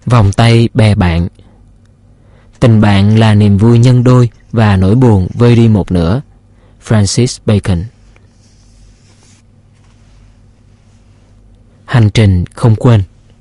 Vòng tay bè bạn. Tình bạn là niềm vui nhân đôi và nỗi buồn vơi đi một nửa. Francis Bacon. Hành trình không quên.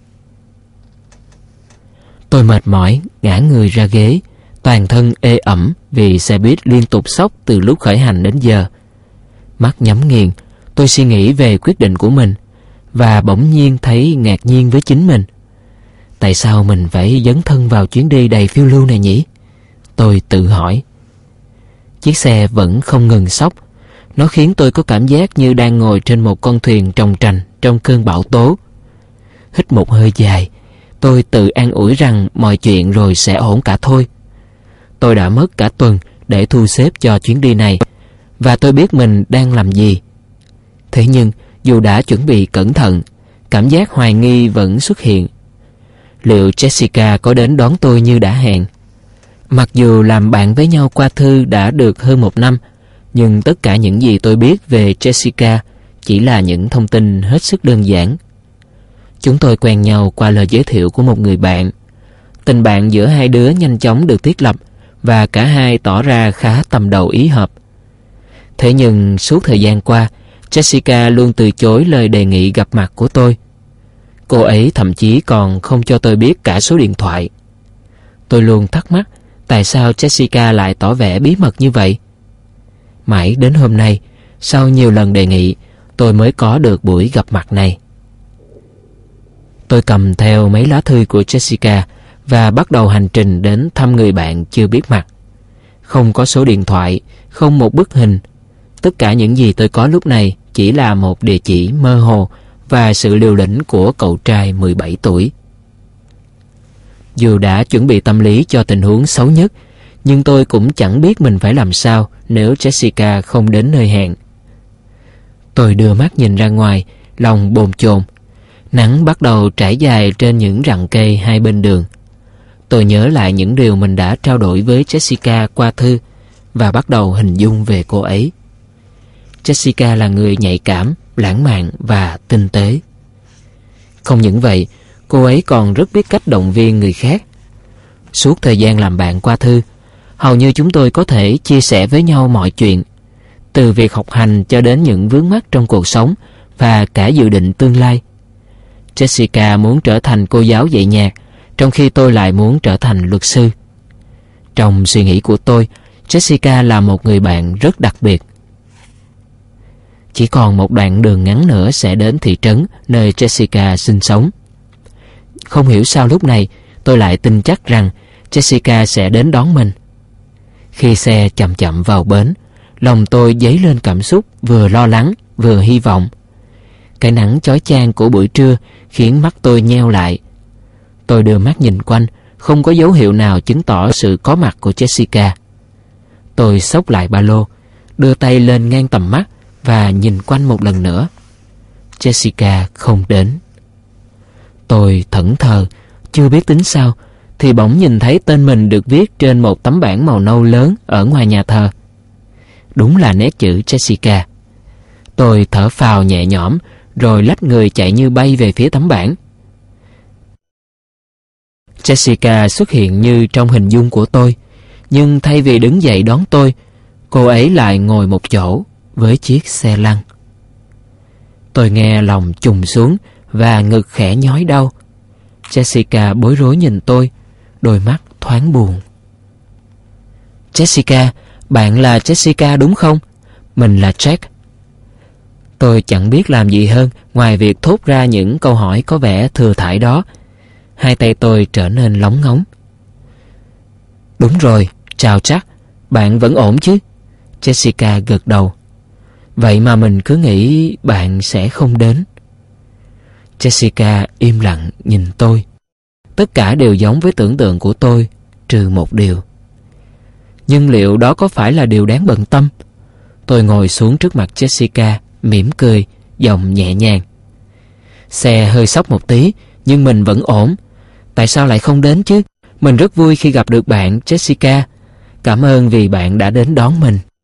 Tôi mệt mỏi, ngã người ra ghế, toàn thân ê ẩm vì xe buýt liên tục xóc từ lúc khởi hành đến giờ. Mắt nhắm nghiền, tôi suy nghĩ về quyết định của mình và bỗng nhiên thấy ngạc nhiên với chính mình. Tại sao mình phải dấn thân vào chuyến đi đầy phiêu lưu này nhỉ? Tôi tự hỏi. Chiếc xe vẫn không ngừng xóc. Nó khiến tôi có cảm giác như đang ngồi trên một con thuyền trồng trành trong cơn bão tố. Hít một hơi dài, tôi tự an ủi rằng mọi chuyện rồi sẽ ổn cả thôi. Tôi đã mất cả tuần để thu xếp cho chuyến đi này, và tôi biết mình đang làm gì. Thế nhưng, dù đã chuẩn bị cẩn thận, cảm giác hoài nghi vẫn xuất hiện. Liệu Jessica có đến đón tôi như đã hẹn? Mặc dù làm bạn với nhau qua thư đã được hơn 1 năm, nhưng tất cả những gì tôi biết về Jessica chỉ là những thông tin hết sức đơn giản. Chúng tôi quen nhau qua lời giới thiệu của một người bạn. Tình bạn giữa hai đứa nhanh chóng được thiết lập và cả hai tỏ ra khá tâm đầu ý hợp. Thế nhưng suốt thời gian qua, Jessica luôn từ chối lời đề nghị gặp mặt của tôi. Cô ấy thậm chí còn không cho tôi biết cả số điện thoại. Tôi luôn thắc mắc tại sao Jessica lại tỏ vẻ bí mật như vậy. Mãi đến hôm nay, sau nhiều lần đề nghị, tôi mới có được buổi gặp mặt này. Tôi cầm theo mấy lá thư của Jessica và bắt đầu hành trình đến thăm người bạn chưa biết mặt. Không có số điện thoại, không một bức hình. Tất cả những gì tôi có lúc này chỉ là một địa chỉ mơ hồ và sự liều lĩnh của cậu trai 17 tuổi. Dù đã chuẩn bị tâm lý cho tình huống xấu nhất, nhưng tôi cũng chẳng biết mình phải làm sao nếu Jessica không đến nơi hẹn. Tôi đưa mắt nhìn ra ngoài, lòng bồn chồn. Nắng bắt đầu trải dài trên những rặng cây hai bên đường. Tôi nhớ lại những điều mình đã trao đổi với Jessica qua thư và bắt đầu hình dung về cô ấy. Jessica là người nhạy cảm, lãng mạn và tinh tế. Không những vậy, cô ấy còn rất biết cách động viên người khác. Suốt thời gian làm bạn qua thư, hầu như chúng tôi có thể chia sẻ với nhau mọi chuyện, từ việc học hành cho đến những vướng mắc trong cuộc sống và cả dự định tương lai. Jessica muốn trở thành cô giáo dạy nhạc, trong khi tôi lại muốn trở thành luật sư. Trong suy nghĩ của tôi, Jessica là một người bạn rất đặc biệt. Chỉ còn một đoạn đường ngắn nữa sẽ đến thị trấn nơi Jessica sinh sống. Không hiểu sao lúc này tôi lại tin chắc rằng Jessica sẽ đến đón mình. Khi xe chậm chậm vào bến, lòng tôi dấy lên cảm xúc vừa lo lắng vừa hy vọng. Cái nắng chói chang của buổi trưa khiến mắt tôi nheo lại. Tôi đưa mắt nhìn quanh, không có dấu hiệu nào chứng tỏ sự có mặt của Jessica. Tôi xốc lại ba lô, đưa tay lên ngang tầm mắt và nhìn quanh một lần nữa. Jessica không đến. Tôi thẫn thờ, chưa biết tính sao, thì bỗng nhìn thấy tên mình được viết trên một tấm bảng màu nâu lớn ở ngoài nhà thờ. Đúng là nét chữ Jessica. Tôi thở phào nhẹ nhõm, rồi lách người chạy như bay về phía tấm bảng. Jessica xuất hiện như trong hình dung của tôi, nhưng thay vì đứng dậy đón tôi, cô ấy lại ngồi một chỗ với chiếc xe lăn. Tôi nghe lòng trùng xuống và ngực khẽ nhói đau. Jessica bối rối nhìn tôi, đôi mắt thoáng buồn. Jessica, bạn là Jessica đúng không? Mình là Jack. Tôi chẳng biết làm gì hơn ngoài việc thốt ra những câu hỏi có vẻ thừa thãi đó. Hai tay tôi trở nên lóng ngóng. Đúng rồi, chào Jack, bạn vẫn ổn chứ? Jessica gật đầu. Vậy mà mình cứ nghĩ bạn sẽ không đến. Jessica im lặng nhìn tôi. Tất cả đều giống với tưởng tượng của tôi, trừ một điều. Nhưng liệu đó có phải là điều đáng bận tâm? Tôi ngồi xuống trước mặt Jessica, mỉm cười, giọng nhẹ nhàng. Xe hơi xóc một tí, nhưng mình vẫn ổn. Tại sao lại không đến chứ? Mình rất vui khi gặp được bạn, Jessica. Cảm ơn vì bạn đã đến đón mình.